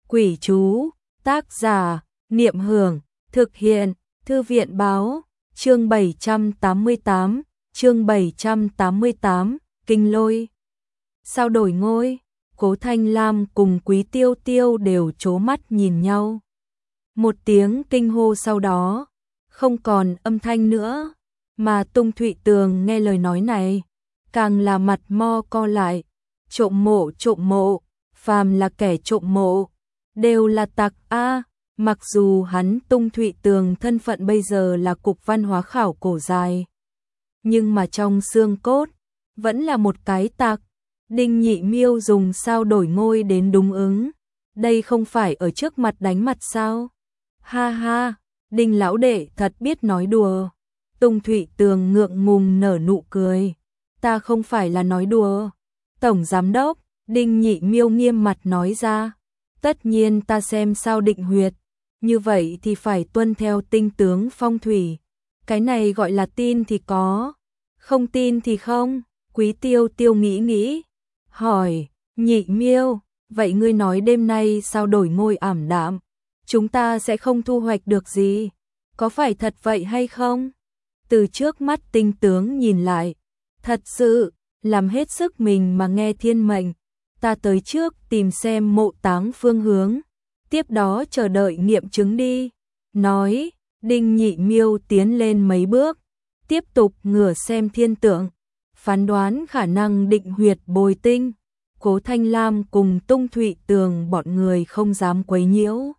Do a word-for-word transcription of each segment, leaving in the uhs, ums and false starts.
Quỷ chú, tác giả, Niệm Hưởng, thực hiện, Thư viện Báo, chương bảy trăm tám mươi tám, chương bảy trăm tám mươi tám, Kinh Lôi. Sao đổi ngôi, Cố Thanh Lam cùng Quý Tiêu Tiêu đều trố mắt nhìn nhau. Một tiếng kinh hô sau đó, không còn âm thanh nữa, mà Tung Thụy Tường nghe lời nói này, càng là mặt mo co lại, trộm mộ trộm mộ, phàm là kẻ trộm mộ, đều là tặc a. Mặc dù hắn Tung Thụy Tường thân phận bây giờ là Cục Văn hóa khảo cổ dài, nhưng mà trong xương cốt, vẫn là một cái tặc. Đinh Nhị Miêu dùng sao đổi ngôi đến đúng ứng, đây không phải ở trước mặt đánh mặt sao? Ha ha, Đinh lão đệ thật biết nói đùa. Tung Thụy Tường ngượng ngùng nở nụ cười. Ta không phải là nói đùa. Tổng giám đốc, Đinh Nhị Miêu nghiêm mặt nói ra. Tất nhiên ta xem sao định huyệt. Như vậy thì phải tuân theo tinh tướng phong thủy. Cái này gọi là tin thì có, không tin thì không. Quý Tiêu Tiêu nghĩ nghĩ, hỏi, Nhị Miêu, vậy ngươi nói đêm nay sao đổi ngôi ảm đạm? Chúng ta sẽ không thu hoạch được gì, có phải thật vậy hay không? Từ trước mắt tinh tướng nhìn lại, thật sự, làm hết sức mình mà nghe thiên mệnh. Ta tới trước tìm xem mộ táng phương hướng, tiếp đó chờ đợi nghiệm chứng đi. Nói, Đinh Nhị Miêu tiến lên mấy bước, tiếp tục ngửa xem thiên tượng, phán đoán khả năng định huyệt bồi tinh. Cố Thanh Lam cùng Tung Thụy Tường bọn người không dám quấy nhiễu.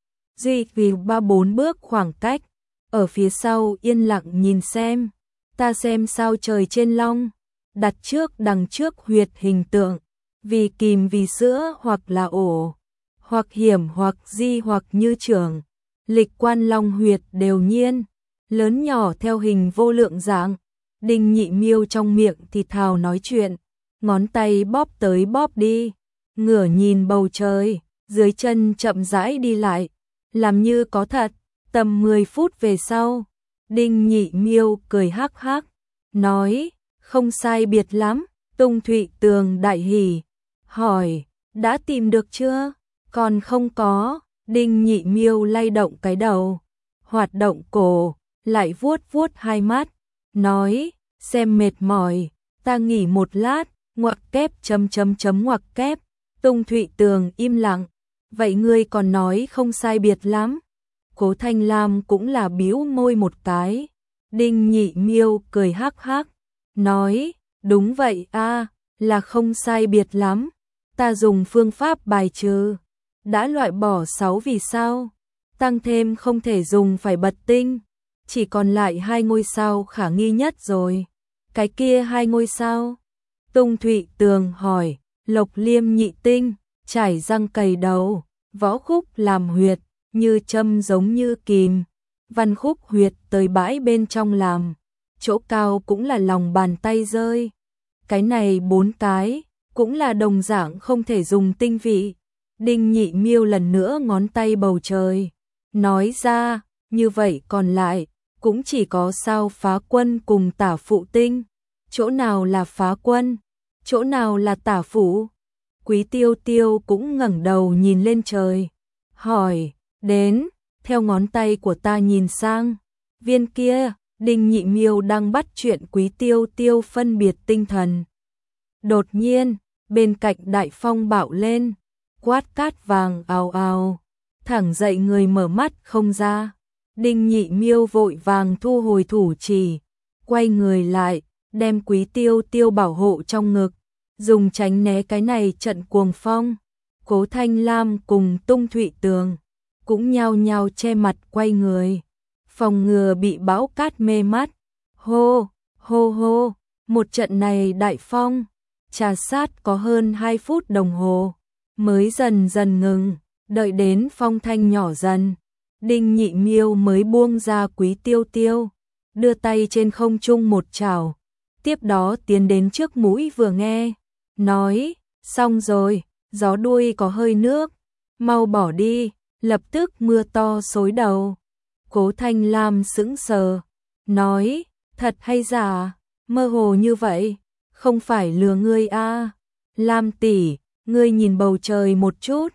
Duy vì ba bốn bước khoảng cách, ở phía sau yên lặng nhìn xem. Ta xem sao trời trên long, đặt trước đằng trước huyệt hình tượng, vì kìm vì sữa hoặc là ổ, hoặc hiểm hoặc di hoặc như trường. Lịch quan long huyệt đều nhiên, lớn nhỏ theo hình vô lượng dạng. Đinh Nhị Miêu trong miệng thì thào nói chuyện, ngón tay bóp tới bóp đi, ngửa nhìn bầu trời, dưới chân chậm rãi đi lại, làm như có thật. Tầm mười phút về sau, Đinh Nhị Miêu cười hắc hắc, nói, không sai biệt lắm. Tung Thụy Tường đại hỉ, hỏi, đã tìm được chưa? Còn không có. Đinh Nhị Miêu lay động cái đầu, hoạt động cổ, lại vuốt vuốt hai mắt, nói, xem mệt mỏi, ta nghỉ một lát, ngoặc kép chấm chấm chấm ngoặc kép. Tung Thụy Tường im lặng, vậy ngươi còn nói không sai biệt lắm. Cố Thanh Lam cũng là bĩu môi một cái. Đinh Nhị Miêu cười hắc hắc, nói, đúng vậy a, là không sai biệt lắm. Ta dùng phương pháp bài trừ, đã loại bỏ sáu vì sao, tăng thêm không thể dùng phải bật tinh, chỉ còn lại hai ngôi sao khả nghi nhất rồi. Cái kia hai ngôi sao? Tung Thụy Tường hỏi. Lộc Liêm nhị tinh, trải răng cầy đầu, võ khúc làm huyệt, như châm giống như kìm, văn khúc huyệt tới bãi bên trong làm, chỗ cao cũng là lòng bàn tay rơi. Cái này bốn cái, cũng là đồng dạng không thể dùng tinh vị. Đinh Nhị Miêu lần nữa ngón tay bầu trời, nói ra, như vậy còn lại, cũng chỉ có sao phá quân cùng tả phụ tinh. Chỗ nào là phá quân, chỗ nào là tả phụ? Quý Tiêu Tiêu cũng ngẩng đầu nhìn lên trời, hỏi, đến, theo ngón tay của ta nhìn sang, viên kia. Đinh Nhị Miêu đang bắt chuyện Quý Tiêu Tiêu phân biệt tinh thần. Đột nhiên, bên cạnh đại phong bạo lên, quát cát vàng ào ào, thẳng dậy người mở mắt không ra. Đinh Nhị Miêu vội vàng thu hồi thủ chỉ, quay người lại, đem Quý Tiêu Tiêu bảo hộ trong ngực, dùng tránh né cái này trận cuồng phong. Cố Thanh Lam cùng Tung Thụy Tường cũng nhao nhao che mặt quay người, phòng ngừa bị bão cát mê mắt. Hô, hô hô, một trận này đại phong, trà sát có hơn hai phút đồng hồ, mới dần dần ngừng, đợi đến phong thanh nhỏ dần. Đinh Nhị Miêu mới buông ra Quý Tiêu Tiêu, đưa tay trên không trung một chảo, tiếp đó tiến đến trước mũi vừa nghe, nói, xong rồi, gió đuôi có hơi nước, mau bỏ đi, lập tức mưa to xối đầu. Cố Thanh Lam sững sờ, nói, thật hay giả, mơ hồ như vậy, không phải lừa ngươi a. Lam tỷ, ngươi nhìn bầu trời một chút.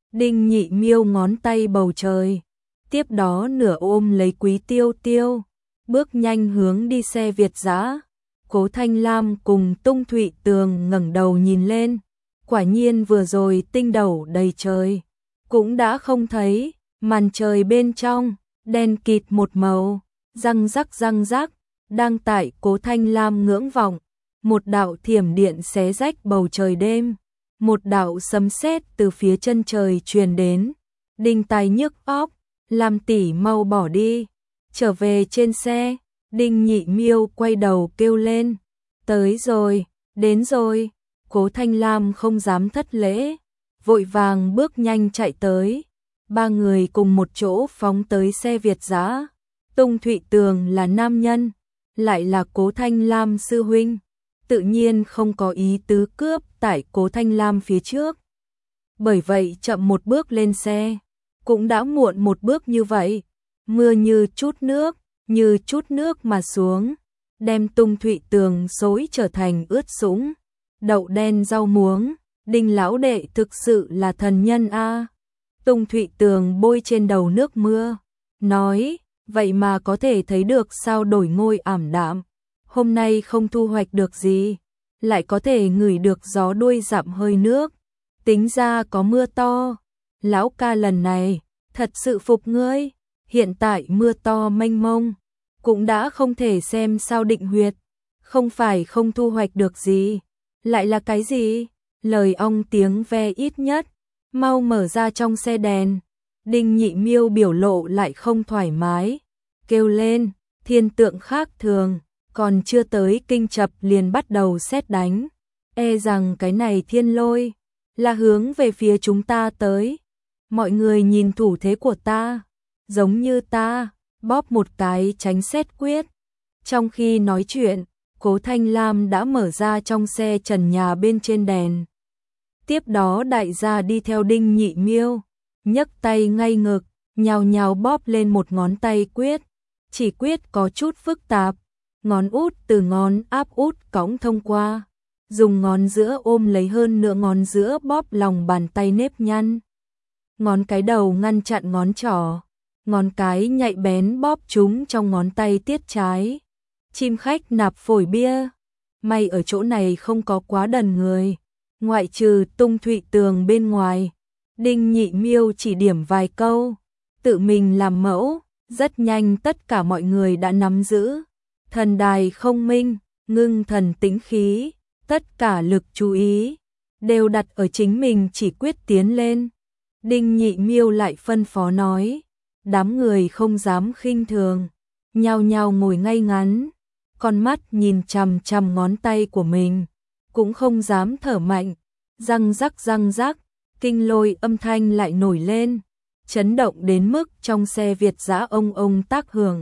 Đinh Nhị Miêu ngón tay bầu trời, tiếp đó nửa ôm lấy Quý Tiêu Tiêu, bước nhanh hướng đi xe Việt dã. Cố Thanh Lam cùng Tung Thụy Tường ngẩng đầu nhìn lên, quả nhiên vừa rồi tinh斗đầy trời, cũng đã không thấy, màn trời bên trong, đen kịt một màu, răng rắc răng rắc, đang tại Cố Thanh Lam ngưỡng vọng, một đạo thiểm điện xé rách bầu trời đêm, một đạo sấm sét từ phía chân trời truyền đến, đinh tai nhức óc, Lam tỷ mau bỏ đi, trở về trên xe. Đinh Nhị Miêu quay đầu kêu lên, tới rồi, đến rồi. Cố Thanh Lam không dám thất lễ, vội vàng bước nhanh chạy tới, ba người cùng một chỗ phóng tới xe Việt dã. Tung Thụy Tường là nam nhân, lại là Cố Thanh Lam sư huynh, tự nhiên không có ý tứ cướp tại Cố Thanh Lam phía trước. Bởi vậy chậm một bước lên xe, cũng đã muộn một bước như vậy, mưa như chút nước, như chút nước mà xuống, đem Tung Thụy Tường xối trở thành ướt sũng. Đậu đen rau muống, Đinh lão đệ thực sự là thần nhân a. Tung Thụy Tường bôi trên đầu nước mưa, nói, vậy mà có thể thấy được sao đổi ngôi ảm đạm, hôm nay không thu hoạch được gì, lại có thể ngửi được gió đuôi dặm hơi nước, tính ra có mưa to. Lão ca lần này, thật sự phục ngươi, hiện tại mưa to mênh mông, cũng đã không thể xem sao định huyệt, không phải không thu hoạch được gì, lại là cái gì? Lời ong tiếng ve ít nhất, mau mở ra trong xe đèn. Đinh Nhị Miêu biểu lộ lại không thoải mái, kêu lên, thiên tượng khác thường, còn chưa tới kinh chập liền bắt đầu sét đánh, e rằng cái này thiên lôi là hướng về phía chúng ta tới. Mọi người nhìn thủ thế của ta, giống như ta bóp một cái tránh sét quyết. Trong khi nói chuyện, Cố Thanh Lam đã mở ra trong xe trần nhà bên trên đèn. Tiếp đó đại gia đi theo Đinh Nhị Miêu, nhấc tay ngay ngực, nhào nhào bóp lên một ngón tay quyết. Chỉ quyết có chút phức tạp, ngón út từ ngón áp út cõng thông qua, dùng ngón giữa ôm lấy hơn nửa ngón giữa bóp lòng bàn tay nếp nhăn. Ngón cái đầu ngăn chặn ngón trỏ, ngón cái nhạy bén bóp chúng trong ngón tay tiết trái. Chim khách nạp phổi bia, may ở chỗ này không có quá đần người, ngoại trừ Tung Thụy Tường bên ngoài. Đinh Nhị Miêu chỉ điểm vài câu, tự mình làm mẫu, rất nhanh tất cả mọi người đã nắm giữ. Thần đài không minh, ngưng thần tĩnh khí, tất cả lực chú ý đều đặt ở chính mình chỉ quyết tiến lên. Đinh Nhị Miêu lại phân phó nói, đám người không dám khinh thường, nhao nhao ngồi ngay ngắn, con mắt nhìn chằm chằm ngón tay của mình, cũng không dám thở mạnh. Răng rắc răng rắc, kinh lôi âm thanh lại nổi lên, chấn động đến mức trong xe Việt dã ông ông tác hưởng.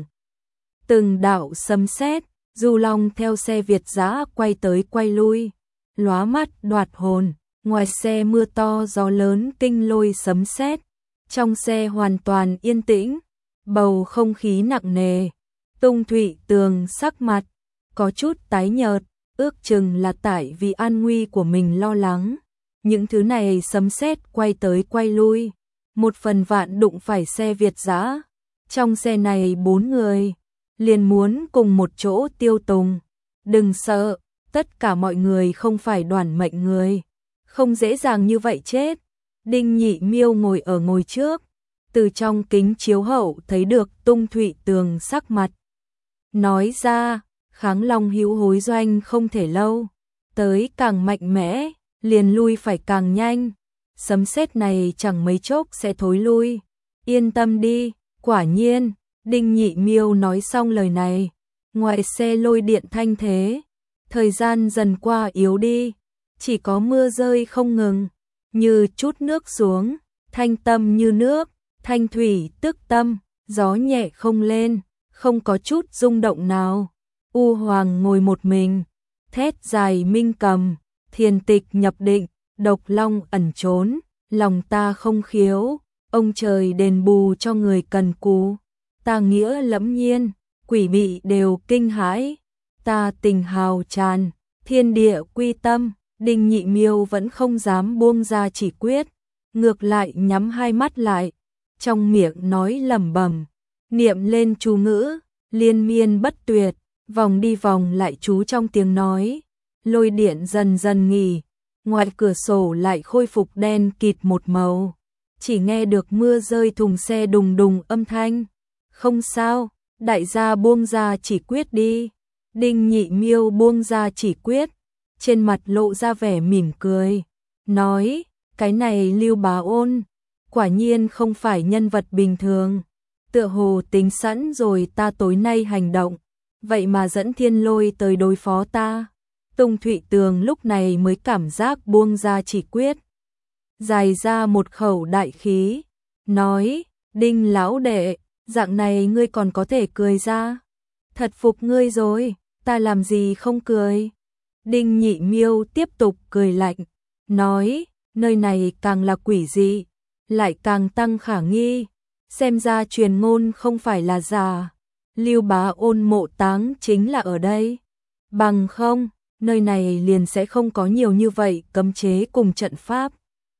Từng đạo sấm sét, du long theo xe Việt dã quay tới quay lui, lóa mắt đoạt hồn. Ngoài xe mưa to gió lớn kinh lôi sấm sét, trong xe hoàn toàn yên tĩnh, bầu không khí nặng nề. Tung Thụy Tường sắc mặt có chút tái nhợt, ước chừng là tại vì an nguy của mình lo lắng. Những thứ này sấm sét quay tới quay lui, một phần vạn đụng phải xe Việt dã. Trong xe này bốn người, liền muốn cùng một chỗ tiêu tùng. Đừng sợ, tất cả mọi người không phải đoản mệnh người, không dễ dàng như vậy chết. Đinh Nhị Miêu ngồi ở ngồi trước, từ trong kính chiếu hậu thấy được Tung Thụy Tường sắc mặt. Nói ra, Kháng Long hữu hối doanh không thể lâu, tới càng mạnh mẽ, liền lui phải càng nhanh. Sấm sét này chẳng mấy chốc sẽ thối lui, yên tâm đi. Quả nhiên, Đinh Nhị Miêu nói xong lời này, ngoài xe lôi điện thanh thế, thời gian dần qua yếu đi, chỉ có mưa rơi không ngừng, như chút nước xuống, thanh tâm như nước, thanh thủy tức tâm, gió nhẹ không lên, không có chút rung động nào. U Hoàng ngồi một mình, thét dài minh cầm, thiền tịch nhập định, độc long ẩn trốn, lòng ta không khiếu, ông trời đền bù cho người cần cù. Ta nghĩa lẫm nhiên, quỷ bị đều kinh hãi, ta tình hào tràn, thiên địa quy tâm. Đinh Nhị Miêu vẫn không dám buông ra chỉ quyết, ngược lại nhắm hai mắt lại, trong miệng nói lẩm bẩm, niệm lên chú ngữ, liên miên bất tuyệt, vòng đi vòng lại chú trong tiếng nói. Lôi điện dần dần nghỉ, ngoài cửa sổ lại khôi phục đen kịt một màu, chỉ nghe được mưa rơi thùng xe đùng đùng âm thanh. Không sao, đại gia buông ra chỉ quyết đi. Đinh Nhị Miêu buông ra chỉ quyết, trên mặt lộ ra vẻ mỉm cười, nói, cái này Lưu Bá Ôn, quả nhiên không phải nhân vật bình thường, tựa hồ tính sẵn rồi ta tối nay hành động, vậy mà dẫn Thiên Lôi tới đối phó ta. Tùng Thụy Tường lúc này mới cảm giác buông ra chỉ quyết, dài ra một khẩu đại khí, nói, Đinh lão đệ, dạng này ngươi còn có thể cười ra, thật phục ngươi rồi, ta làm gì không cười. Đinh Nhị Miêu tiếp tục cười lạnh, nói, nơi này càng là quỷ dị, lại càng tăng khả nghi, xem ra truyền ngôn không phải là giả, Lưu Bá Ôn mộ táng chính là ở đây, bằng không, nơi này liền sẽ không có nhiều như vậy cấm chế cùng trận pháp.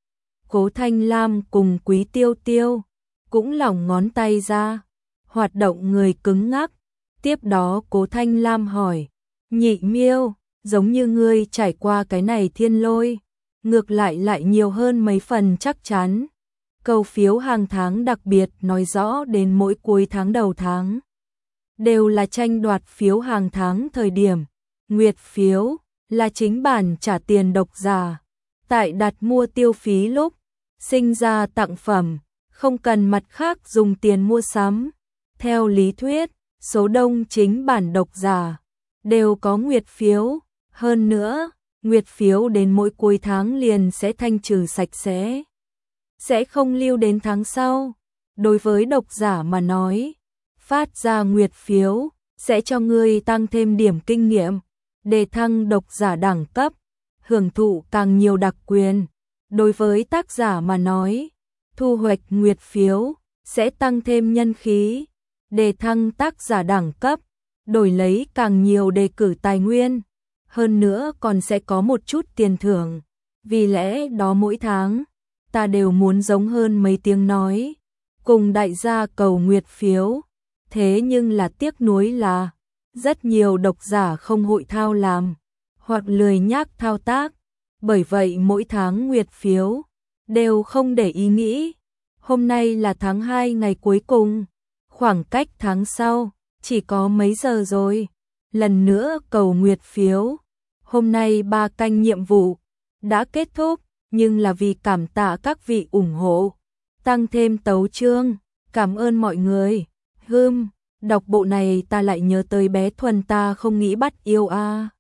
Cố Thanh Lam cùng Quý Tiêu Tiêu cũng lỏng ngón tay ra, hoạt động người cứng ngắc, tiếp đó Cố Thanh Lam hỏi, Nhị Miêu, giống như ngươi trải qua cái này thiên lôi, ngược lại lại nhiều hơn mấy phần chắc chắn. Cầu phiếu hàng tháng đặc biệt nói rõ đến mỗi cuối tháng đầu tháng, đều là tranh đoạt phiếu hàng tháng thời điểm, nguyệt phiếu là chính bản trả tiền độc giả, tại đặt mua tiêu phí lúc, sinh ra tặng phẩm, không cần mặt khác dùng tiền mua sắm. Theo lý thuyết, số đông chính bản độc giả đều có nguyệt phiếu, hơn nữa, nguyệt phiếu đến mỗi cuối tháng liền sẽ thanh trừ sạch sẽ, sẽ không lưu đến tháng sau. Đối với độc giả mà nói, phát ra nguyệt phiếu sẽ cho ngươi tăng thêm điểm kinh nghiệm, đề thăng độc giả đẳng cấp, hưởng thụ càng nhiều đặc quyền. Đối với tác giả mà nói, thu hoạch nguyệt phiếu sẽ tăng thêm nhân khí, đề thăng tác giả đẳng cấp, đổi lấy càng nhiều đề cử tài nguyên, hơn nữa còn sẽ có một chút tiền thưởng. Vì lẽ đó mỗi tháng, ta đều muốn giống hơn mấy tiếng nói, cùng đại gia cầu nguyệt phiếu. Thế nhưng là tiếc nuối là, rất nhiều độc giả không hội thao làm, hoặc lười nhác thao tác, bởi vậy mỗi tháng nguyệt phiếu đều không để ý nghĩ. Hôm nay là tháng hai ngày cuối cùng, khoảng cách tháng sau chỉ có mấy giờ rồi. Lần nữa cầu nguyệt phiếu. Hôm nay ba canh nhiệm vụ đã kết thúc, nhưng là vì cảm tạ các vị ủng hộ, tăng thêm tấu chương, cảm ơn mọi người. Hừm, đọc bộ này ta lại nhớ tới bé Thuần ta không nghĩ bắt yêu a. À.